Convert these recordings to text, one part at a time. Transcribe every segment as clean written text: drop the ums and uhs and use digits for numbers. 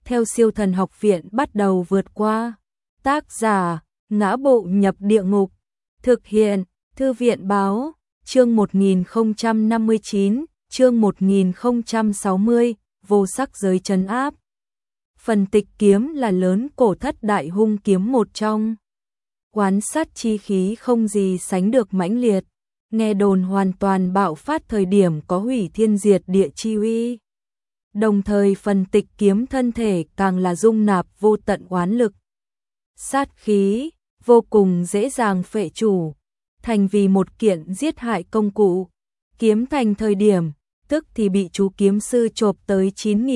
theo Siêu Thần Học Viện bắt đầu vượt qua. Tác giả: Ngã Bộ Nhập Địa Ngục. Thực hiện: Thư viện báo. Chương 1059, chương 1060, vô sắc giới trấn áp. Phần tịch kiếm là lớn cổ thất đại hung kiếm một trong. Oán sát chi khí không gì sánh được mãnh liệt, nghe đồn hoàn toàn bạo phát thời điểm có hủy thiên diệt địa chi uy. Đồng thời phần tịch kiếm thân thể càng là dung nạp vô tận oán lực. Sát khí vô cùng dễ dàng phệ chủ, thành vì một kiện giết hại công cụ. Kiếm thành thời điểm, tức thì bị chú kiếm sư chộp tới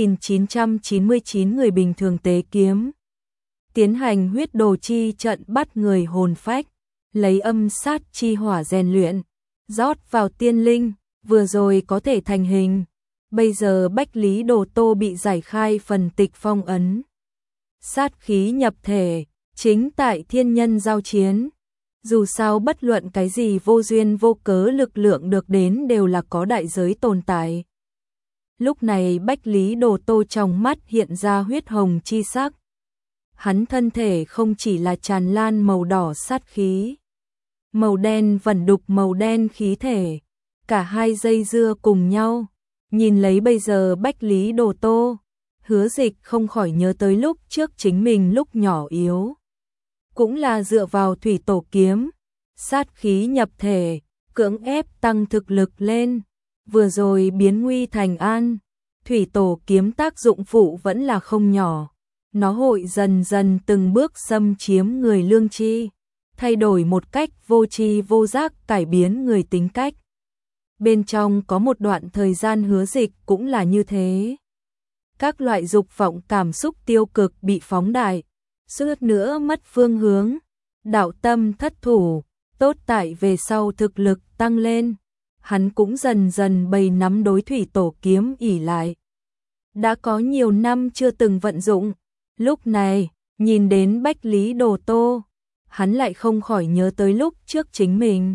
9.999 người bình thường tế kiếm. Tiến hành huyết đồ chi trận bắt người hồn phách, lấy âm sát chi hỏa rèn luyện, rót vào tiên linh, vừa rồi có thể thành hình. Bây giờ Bách Lý Đồ Tô bị giải khai phần tịch phong ấn. Sát khí nhập thể, chính tại thiên nhân giao chiến. Dù sao bất luận cái gì vô duyên vô cớ lực lượng được đến đều là có đại giới tồn tại. Lúc này Bách Lý Đồ Tô trong mắt hiện ra huyết hồng chi sắc. Hắn thân thể không chỉ là tràn lan màu đỏ sát khí, màu đen vẩn đục màu đen khí thể, cả hai dây dưa cùng nhau. Nhìn lấy bây giờ Bách Lý Đồ Tô, Hứa Dịch không khỏi nhớ tới lúc trước chính mình lúc nhỏ yếu. Cũng là dựa vào thủy tổ kiếm, sát khí nhập thể, cưỡng ép tăng thực lực lên, vừa rồi biến nguy thành an. Thủy tổ kiếm tác dụng phụ vẫn là không nhỏ, nó hội dần dần từng bước xâm chiếm người lương tri, thay đổi một cách vô tri vô giác cải biến người tính cách. Bên trong có một đoạn thời gian Hứa Dịch cũng là như thế. Các loại dục vọng cảm xúc tiêu cực bị phóng đại, suýt nữa mất phương hướng, đạo tâm thất thủ, tốt tại về sau thực lực tăng lên, hắn cũng dần dần bày nắm đối thủy tổ kiếm ỷ lại. Đã có nhiều năm chưa từng vận dụng, lúc này, nhìn đến Bách Lý Đồ Tô, hắn lại không khỏi nhớ tới lúc trước chính mình.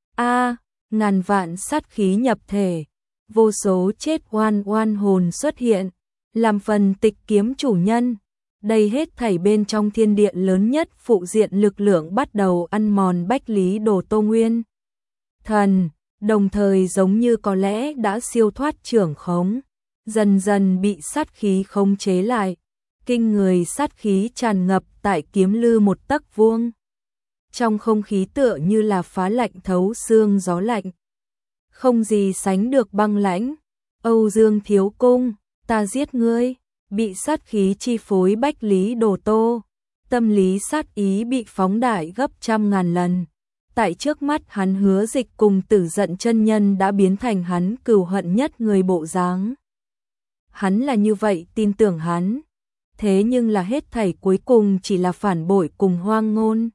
Ngàn vạn sát khí nhập thể, vô số chết oan oan hồn xuất hiện, làm phần tịch kiếm chủ nhân. Đây hết thảy bên trong thiên địa lớn nhất phụ diện lực lượng bắt đầu ăn mòn Bách Lý Đồ Tô nguyên thần, đồng thời giống như có lẽ đã siêu thoát trưởng khống, dần dần bị sát khí khống chế lại. Kinh người sát khí tràn ngập tại kiếm lư một tấc vuông. Trong không khí tựa như là phá lạnh thấu xương gió lạnh, không gì sánh được băng lãnh. Âu Dương Thiếu Cung, ta giết ngươi. Bị sát khí chi phối Bách Lý Đồ Tô, tâm lý sát ý bị phóng đại gấp trăm ngàn lần. Tại trước mắt hắn Hứa Dịch cùng Tử Giận chân nhân đã biến thành hắn cừu hận nhất người bộ dáng. Hắn là như vậy tin tưởng hắn, thế nhưng là hết thảy cuối cùng chỉ là phản bội cùng hoang ngôn.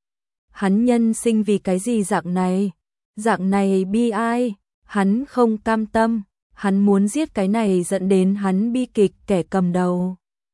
Hắn nhân sinh vì cái gì dạng này bi ai, hắn không cam tâm. Hắn muốn giết cái này dẫn đến hắn bi kịch kẻ cầm đầu.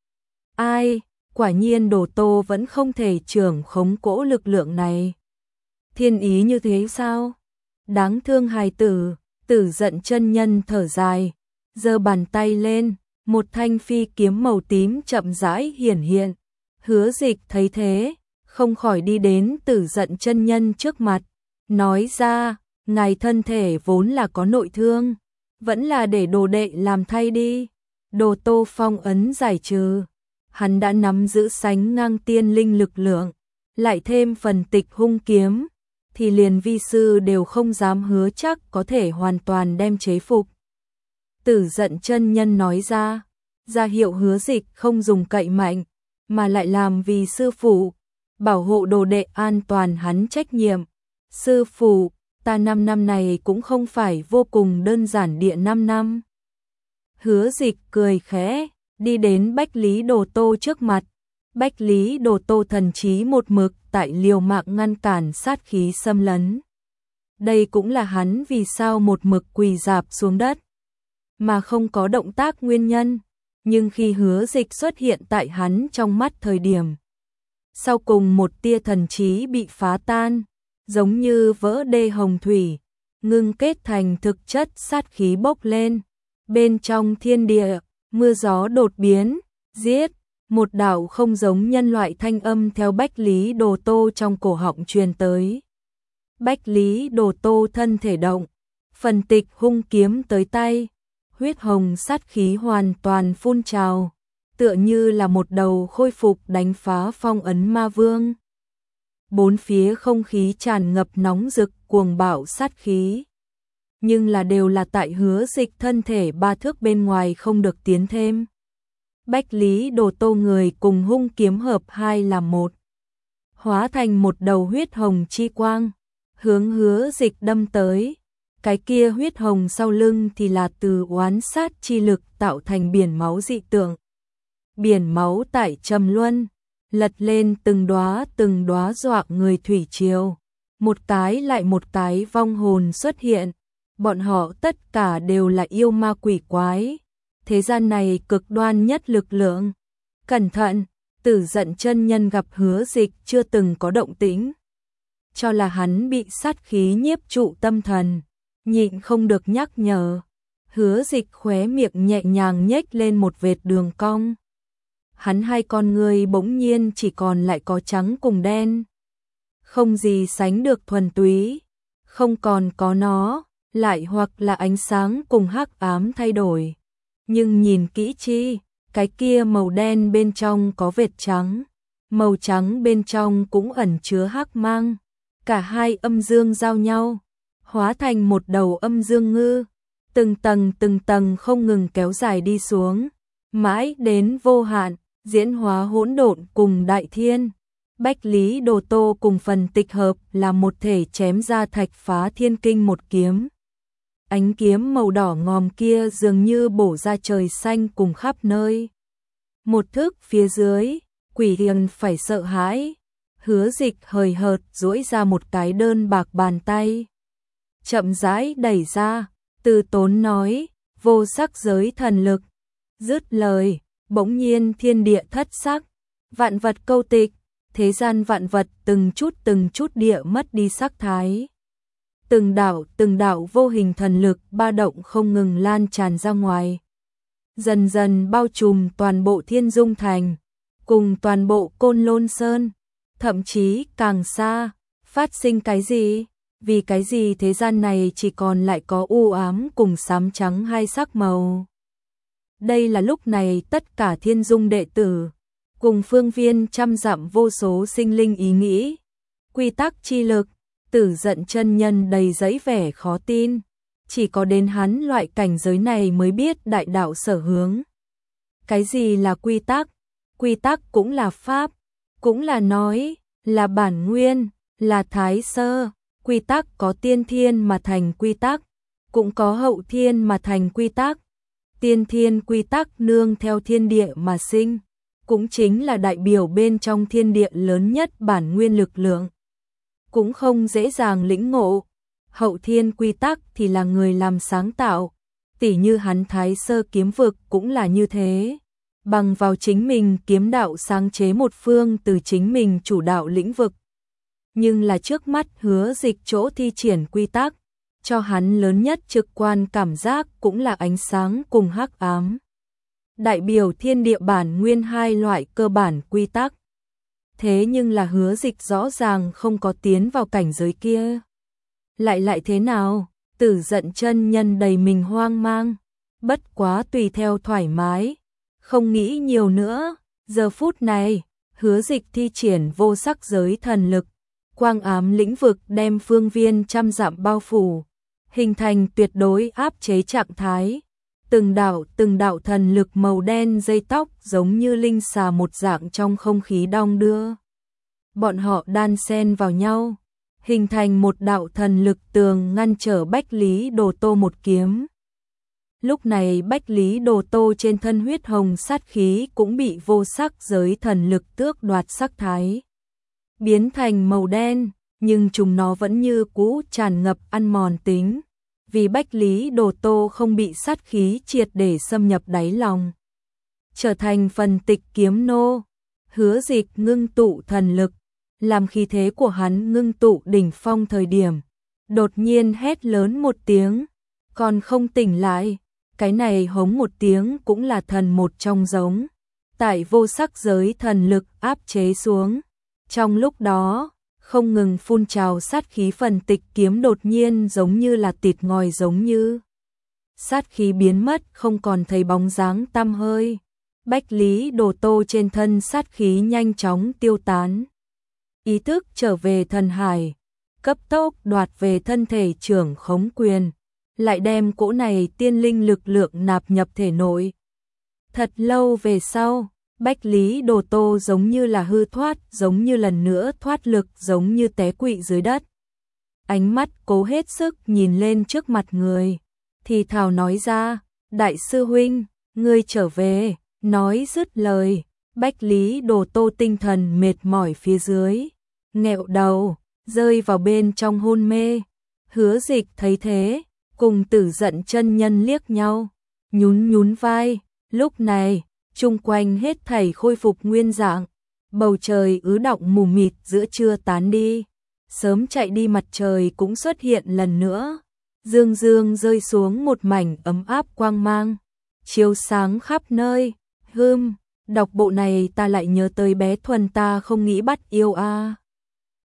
Quả nhiên Đồ Tô vẫn không thể trưởng khống cỗ lực lượng này. Thiên ý như thế sao? Đáng thương hài tử. Tử Giận chân nhân thở dài, giơ bàn tay lên, một thanh phi kiếm màu tím chậm rãi hiển hiện. Hứa Dịch thấy thế, không khỏi đi đến Tử Giận chân nhân trước mặt, nói ra, ngài thân thể vốn là có nội thương, vẫn là để đồ đệ làm thay đi. Đồ Tô phong ấn giải trừ, hắn đã nắm giữ sánh ngang tiên linh lực lượng, lại thêm phần tịch hung kiếm, thì liền vi sư đều không dám hứa chắc có thể hoàn toàn đem chế phục. Tử Giận chân nhân nói ra hiệu Hứa Dịch không dùng cậy mạnh, mà lại làm vì sư phụ, bảo hộ đồ đệ an toàn hắn trách nhiệm. Sư phụ, ta 5 năm này cũng không phải vô cùng đơn giản địa 5 năm. Hứa Dịch cười khẽ, đi đến Bách Lý Đồ Tô trước mặt. Bách Lý Đồ Tô thần trí một mực tại liều mạng ngăn cản sát khí xâm lấn. Đây cũng là hắn vì sao một mực quỳ rạp xuống đất, mà không có động tác nguyên nhân. Nhưng khi Hứa Dịch xuất hiện tại hắn trong mắt thời điểm, sau cùng một tia thần trí bị phá tan, giống như vỡ đê hồng thủy, ngưng kết thành thực chất sát khí bốc lên. Bên trong thiên địa, mưa gió đột biến, Giết, một đạo không giống nhân loại thanh âm theo Bách Lý Đồ Tô trong cổ họng truyền tới. Bách Lý Đồ Tô thân thể động, phần tịch hung kiếm tới tay, huyết hồng sát khí hoàn toàn phun trào, tựa như là một đầu khôi phục đánh phá phong ấn ma vương. Bốn phía không khí tràn ngập nóng rực cuồng bạo sát khí. Nhưng là đều là tại Hứa Dịch thân thể 3 thước bên ngoài không được tiến thêm. Bách Lý Đồ Tô người cùng hung kiếm hợp 2 làm 1, hóa thành một đầu huyết hồng chi quang, hướng Hứa Dịch đâm tới. Cái kia huyết hồng sau lưng thì là từ oán sát chi lực tạo thành biển máu dị tượng. Biển máu tại trầm luân, lật lên từng đóa dọa người thủy triều. Một cái lại một cái vong hồn xuất hiện, bọn họ tất cả đều là yêu ma quỷ quái. Thế gian này cực đoan nhất lực lượng. Cẩn thận, Tử Giận chân nhân gặp Hứa Dịch chưa từng có động tĩnh, cho là hắn bị sát khí nhiếp trụ tâm thần, nhịn không được nhắc nhở. Hứa Dịch khóe miệng nhẹ nhàng nhếch lên một vệt đường cong. Hắn hai con ngươi bỗng nhiên chỉ còn lại có trắng cùng đen, không gì sánh được thuần túy, không còn có nó, lại hoặc là ánh sáng cùng hắc ám thay đổi. Nhưng nhìn kỹ chi, cái kia màu đen bên trong có vệt trắng, màu trắng bên trong cũng ẩn chứa hắc mang. Cả hai âm dương giao nhau, hóa thành một đầu âm dương ngư, từng tầng không ngừng kéo dài đi xuống, mãi đến vô hạn, diễn hóa hỗn độn cùng đại thiên. Bách Lý Đồ Tô cùng phần tịch hợp là một thể chém ra thạch phá thiên kinh một kiếm. Ánh kiếm màu đỏ ngòm kia dường như bổ ra trời xanh cùng khắp nơi. Một thức phía dưới, quỷ hiền phải sợ hãi. Hứa Dịch hời hợt duỗi ra một cái đơn bạc bàn tay, chậm rãi đẩy ra, từ tốn nói, vô sắc giới thần lực. Dứt lời, bỗng nhiên thiên địa thất sắc, vạn vật câu tịch, thế gian vạn vật từng chút địa mất đi sắc thái. Từng đạo vô hình thần lực ba động không ngừng lan tràn ra ngoài, dần dần bao trùm toàn bộ Thiên Dung Thành, cùng toàn bộ Côn Lôn Sơn, thậm chí càng xa. Phát sinh cái gì? Vì cái gì thế gian này chỉ còn lại có u ám cùng xám trắng hai sắc màu? Đây là lúc này tất cả Thiên Dung đệ tử, cùng phương viên trăm dặm vô số sinh linh ý nghĩ. Quy tắc chi lực, Tử Giận chân nhân đầy dẫy vẻ khó tin. Chỉ có đến hắn loại cảnh giới này mới biết đại đạo sở hướng. Cái gì là quy tắc? Quy tắc cũng là pháp, cũng là nói, là bản nguyên, là thái sơ. Quy tắc có tiên thiên mà thành quy tắc, cũng có hậu thiên mà thành quy tắc. Tiên thiên quy tắc nương theo thiên địa mà sinh, cũng chính là đại biểu bên trong thiên địa lớn nhất bản nguyên lực lượng, cũng không dễ dàng lĩnh ngộ. Hậu thiên quy tắc thì là người làm sáng tạo, tỉ như hắn Thái Sơ kiếm vực cũng là như thế, bằng vào chính mình kiếm đạo sáng chế một phương từ chính mình chủ đạo lĩnh vực. Nhưng là trước mắt Hứa Dịch chỗ thi triển quy tắc, cho hắn lớn nhất trực quan cảm giác cũng là ánh sáng cùng hắc ám, đại biểu thiên địa bản nguyên hai loại cơ bản quy tắc. Thế nhưng là Hứa Dịch rõ ràng không có tiến vào cảnh giới kia. Lại thế nào? Tử Giận chân nhân đầy mình hoang mang, bất quá tùy theo thoải mái, không nghĩ nhiều nữa. Giờ phút này, Hứa Dịch thi triển vô sắc giới thần lực, quang ám lĩnh vực đem phương viên trăm dặm bao phủ, hình thành tuyệt đối áp chế trạng thái. Từng đạo thần lực màu đen dây tóc giống như linh xà một dạng trong không khí đong đưa. Bọn họ đan xen vào nhau, hình thành một đạo thần lực tường ngăn trở Bách Lý Đồ Tô một kiếm. Lúc này Bách Lý Đồ Tô trên thân huyết hồng sát khí cũng bị vô sắc giới thần lực tước đoạt sắc thái, biến thành màu đen, nhưng chúng nó vẫn như cũ tràn ngập ăn mòn tính, vì Bách Lý Đồ Tô không bị sát khí triệt để xâm nhập đáy lòng, trở thành phần tịch kiếm nô. Hứa Dịch ngưng tụ thần lực, làm khí thế của hắn ngưng tụ đỉnh phong thời điểm, đột nhiên hét lớn một tiếng, còn không tỉnh lại. Cái này hống một tiếng cũng là thần một trong giống. tại vô sắc giới thần lực áp chế xuống. Trong lúc đó, không ngừng phun trào sát khí, phần tịch kiếm đột nhiên giống như là tịt ngòi, giống như sát khí biến mất không còn thấy bóng dáng tăm hơi. Bách Lý Đồ Tô trên thân sát khí nhanh chóng tiêu tán. Ý thức trở về thần hải, cấp tốc đoạt về thân thể trưởng khống quyền, lại đem cỗ này tiên linh lực lượng nạp nhập thể nội. Thật lâu về sau, Bách Lý Đồ Tô giống như là hư thoát, giống như lần nữa thoát lực, giống như té quỵ dưới đất. Ánh mắt cố hết sức nhìn lên trước mặt người, thì thào nói ra, đại sư huynh, ngươi trở về. Nói dứt lời, Bách Lý Đồ Tô tinh thần mệt mỏi phía dưới, nghẹo đầu, rơi vào bên trong hôn mê. Hứa Dịch thấy thế, cùng Tử Giận chân nhân liếc nhau, nhún nhún vai. Lúc này, chung quanh hết thảy khôi phục nguyên dạng, bầu trời ứ đọng mù mịt, giữa trưa tán đi, sớm chạy đi mặt trời cũng xuất hiện lần nữa, dương dương rơi xuống một mảnh ấm áp quang mang, chiếu sáng khắp nơi. Đọc bộ này ta lại nhớ tới bé Thuần, ta không nghĩ bắt yêu a.